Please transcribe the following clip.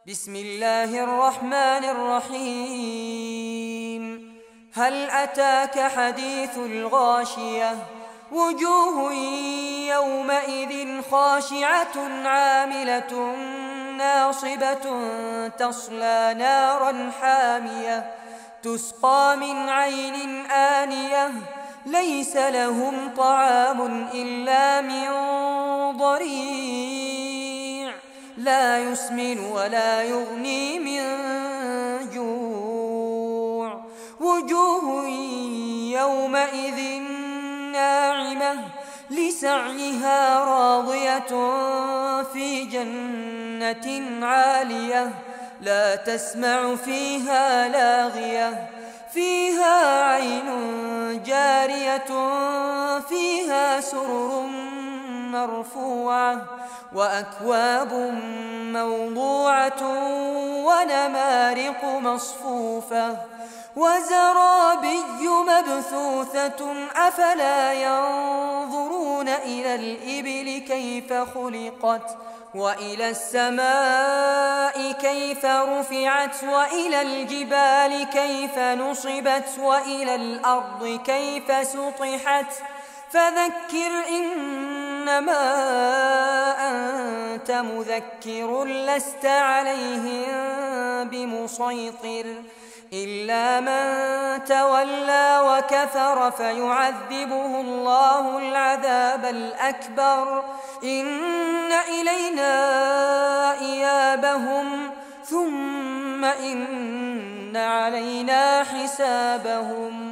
بسم الله الرحمن الرحيم. هل أتاك حديث الغاشية؟ وجوه يومئذ خاشعة عاملة ناصبة تصلى نارا حامية تسقى من عين آنية ليس لهم طعام إلا من ضريع لا يسمن ولا يغني من جوع. وجوه يومئذ ناعمة لسعيها راضية في جنة عالية لا تسمع فيها لاغية فيها عين جارية فيها سرر مرفوعة وأكواب موضوعة ونمارق مصفوفة وزرابي مبثوثة أفلا ينظرون إلى الإبل كيف خلقت وإلى السماء كيف رفعت وإلى الجبال كيف نصبت وإلى الأرض كيف سطحت فذكر إنما أنت مذكر لست عليهم بمسيطر إلا من تولى وكفر فيعذبه الله العذاب الأكبر إن إلينا إيابهم ثم إن علينا حسابهم.